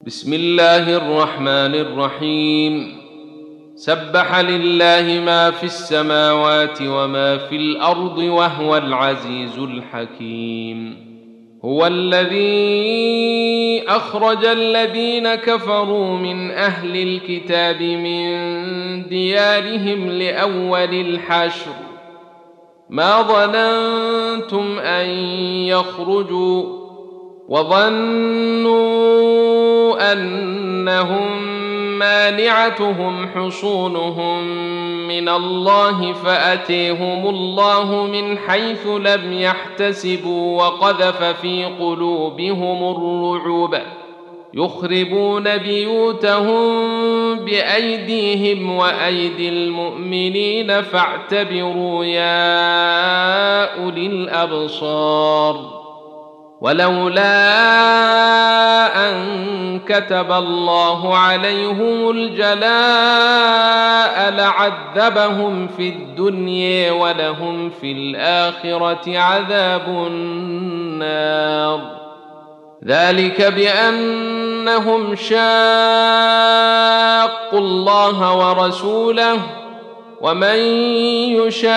بسم الله الرحمن الرحيم. سبح لله ما في السماوات وما في الأرض وهو العزيز الحكيم. هو الذي أخرج الذين كفروا من أهل الكتاب من ديارهم لأول الحشر ما ظننتم أن يخرجوا وظنوا أنهم مانعتهم حصونهم من الله فأتيهم الله من حيث لم يحتسبوا وقذف في قلوبهم الرعب يخربون بيوتهم بأيديهم وأيدي المؤمنين فاعتبروا يا أولي الأبصار. ولولا أن كتب الله عليهم الجلاء لعذبهم في الدنيا ولهم في الآخرة عذاب النار. ذلك بأنهم شاقوا الله ورسوله ومن يشاق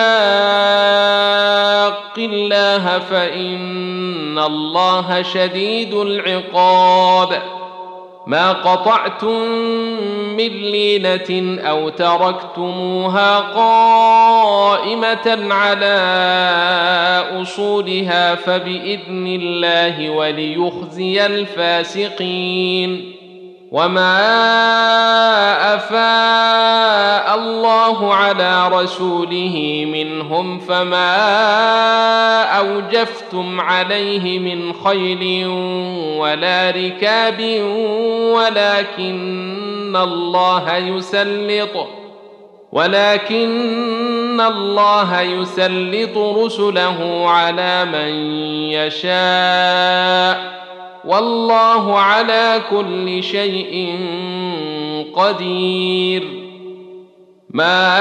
الله فإن الله شديد العقاب. ما قطعتم من لينة أو تركتموها قائمة على أصولها فبإذن الله وليخزي الفاسقين. وما أفاء الله على رسوله منهم فما أوجفتم عليه من خيل ولا ركاب ولكن الله يسلط رسله على من يشاء والله على كل شيء قدير. ما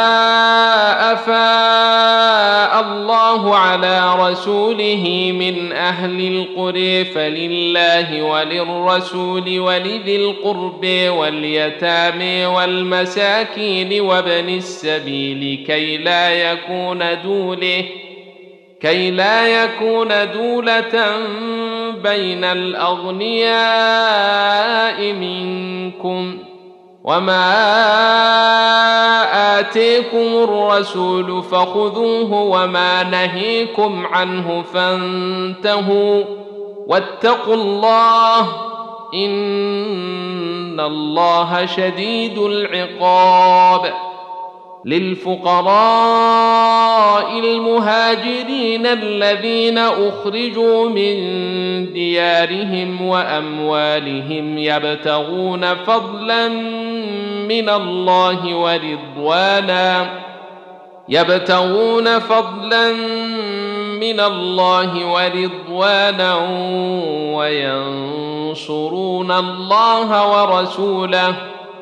أفاء الله على رسوله من أهل القرى فلله وللرسول ولذي القرب واليتامى والمساكين وابن السبيل كي لا يكون دولة بين الأغنياء منكم. وما آتيكم الرسول فخذوه وما نهيكم عنه فانتهوا واتقوا الله إن الله شديد العقاب. للفقراء المهاجرين الذين أخرجوا من ديارهم وأموالهم يبتغون فضلا من الله ورضوانا وينصرون الله ورسوله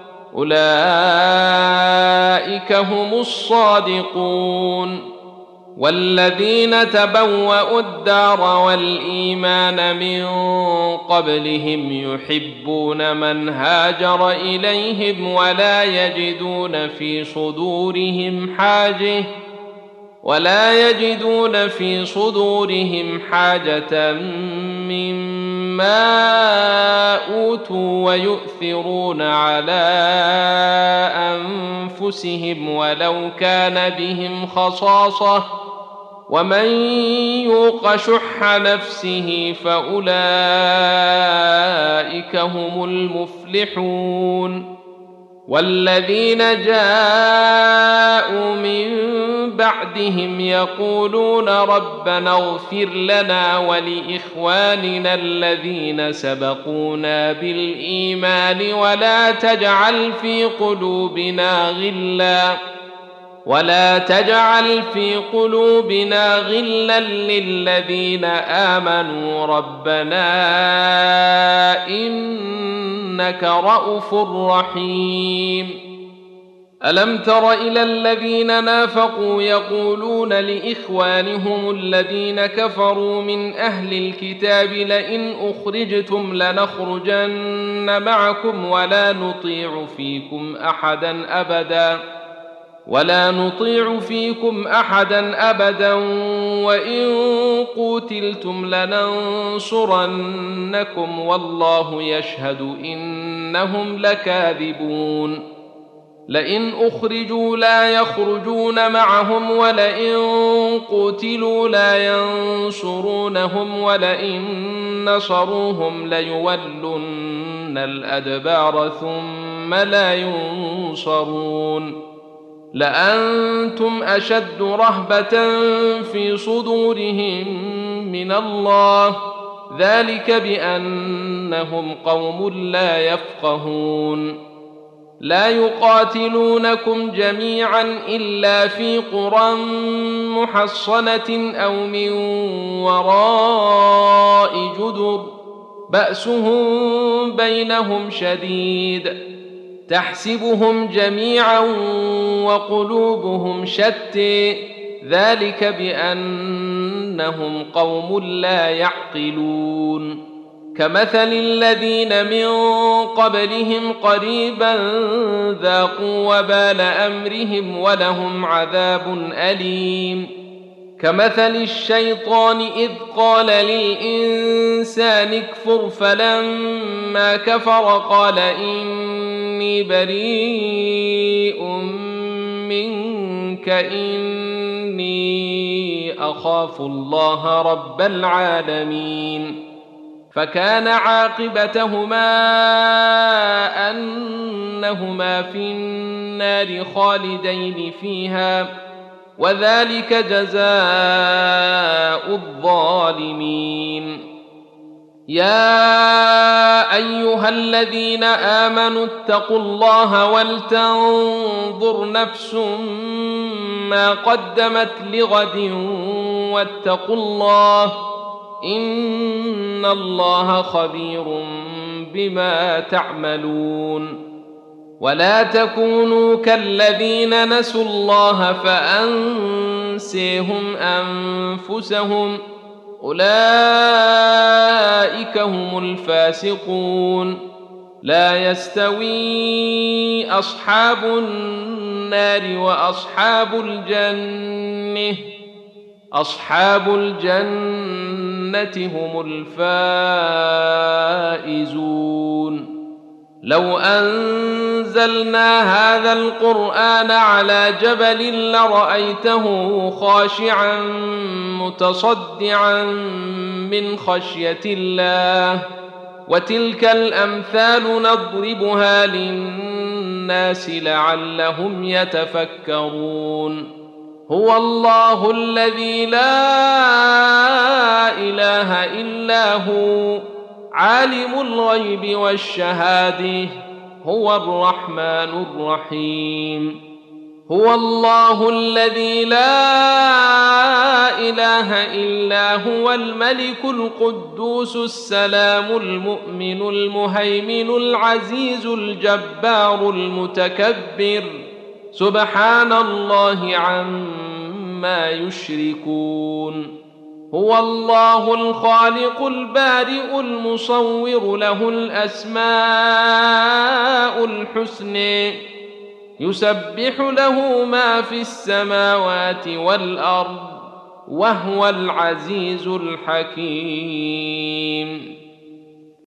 أولئك هم الصادقون. والذين تبوأوا الدار والإيمان من قبلهم يحبون من هاجر إليهم ولا يجدون في صدورهم حاجة مما أوتوا ويؤثرون على أنفسهم ولو كان بهم خصاصة ومن يوق شح نفسه فأولئك هم المفلحون. والذين جاءوا من بعدهم يقولون ربنا اغفر لنا ولإخواننا الذين سبقونا بالإيمان ولا تجعل في قلوبنا غلا للذين آمنوا ربنا إنك رءوف رحيم. ألم تر إلى الذين نافقوا يقولون لإخوانهم الذين كفروا من أهل الكتاب لئن أخرجتم لنخرجن معكم ولا نطيع فيكم أحدا أبدا وإن قوتلتم لننصرنكم والله يشهد إنهم لكاذبون لئن أخرجوا لا يخرجون معهم ولئن قتلوا لا ينصرونهم ولئن نصروهم ليولن الأدبار ثم لا ينصرون لأنتم أشد رهبة في صدورهم من الله ذلك بأنهم قوم لا يفقهون لا يقاتلونكم جميعا إلا في قرى محصنة أو من وراء جدر بأسهم بينهم شديد تحسبهم جميعا وقلوبهم شتى ذلك بأنهم قوم لا يعقلون كمثل الذين من قبلهم قريبا ذاقوا وبال أمرهم ولهم عذاب أليم كمثل الشيطان إذ قال للإنسان اكفر فلما كفر قال إني بريء منك إني أخاف الله رب العالمين فكان عاقبتهما أنهما في النار خالدين فيها وذلك جزاء الظالمين يا أيها الذين آمنوا اتقوا الله ولتنظر نفس ما قدمت لغد واتقوا الله إن الله خبير بما تعملون ولا تكونوا كالذين نسوا الله فأنسيهم أنفسهم أولئك هم الفاسقون لا يستوي أصحاب النار وأصحاب الجنة أصحاب الجنة هم الفائزون لو أنزلنا هذا القرآن على جبل لرأيته خاشعا متصدعا من خشية الله وتلك الأمثال نضربها للناس لعلهم يتفكرون هو الله الذي لا إله إلا هو عالم الغيب والشهادة هو الرحمن الرحيم هو الله الذي لا إله إلا هو الملك القدوس السلام المؤمن المهيمن العزيز الجبار المتكبر سبحان الله عما يشركون هو الله الخالق البارئ المصور له الأسماء الحسنى يسبح له ما في السماوات والأرض وهو العزيز الحكيم